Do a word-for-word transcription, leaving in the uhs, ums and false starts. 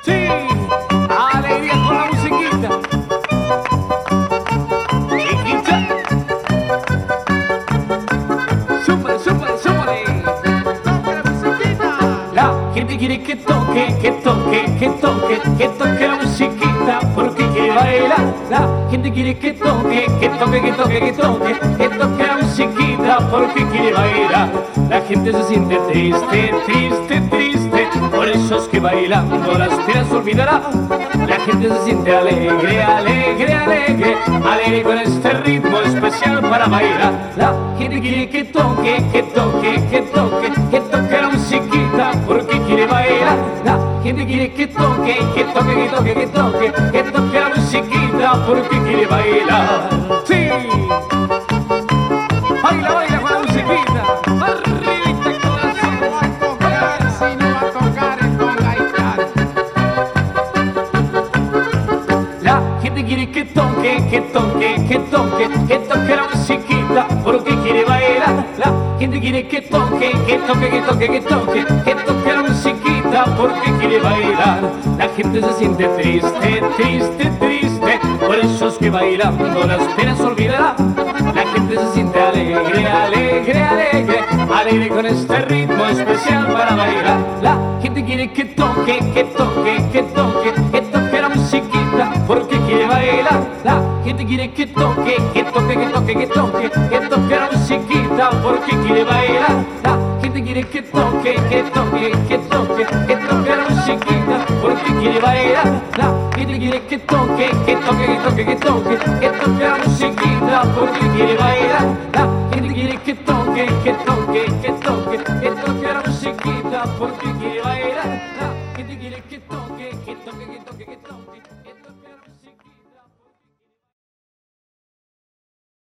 Sí, alegría con la musiquita. Chiquita. Súmale, súmale, súmale. Toca la musiquita. La gente quiere que toque, que toque, que toque, que toque la musiquita porque quiere bailar. La gente quiere que toque, que toque, que toque, que toque, que toque la musiquita porque quiere bailar. La gente se siente triste, triste, triste, por eso es que bailando las penas olvidará. La gente se siente alegre, alegre, alegre, alegre con este ritmo especial para bailar. La gente quiere que toque, que toque, que toque, que toque la musiquita porque quiere bailar. La gente quiere que toque, que toque, que toque, que toque, que toque la musiquita porque quiere bailar. Sí, baila, baila con la musiquita. Arribita corazón. No va a tocar, si no va a tocar el conga y tal. La gente quiere que toque, que toque, que toque, que toque la musiquita porque quiere bailar. La gente quiere que toque, que toque, que toque, que toque, que toque la musiquita porque quiere bailar. La gente se siente triste, triste, triste, por eso es que bailando las penas olvidará. La gente se siente alegre, alegre, alegre, alegre con este ritmo especial para bailar. La gente quiere que toque, que toque, que toque, que toque la musiquita porque quiere bailar. La gente quiere que toque, que toque, que toque, que toque, que toque la musiquita porque quiere bailar. La gente quiere que toque, que toque, que toque, que toque la musiquita porque quiere bailar. La gente quiere que toque, que toque, que toque, que toque, que toque la musiquita porque quiere bailar. La gente quiere que toque, que toque, que toque, que toque la musiquita porque quiere bailar. La gente quiere que toque, que toque, que toque, que toque.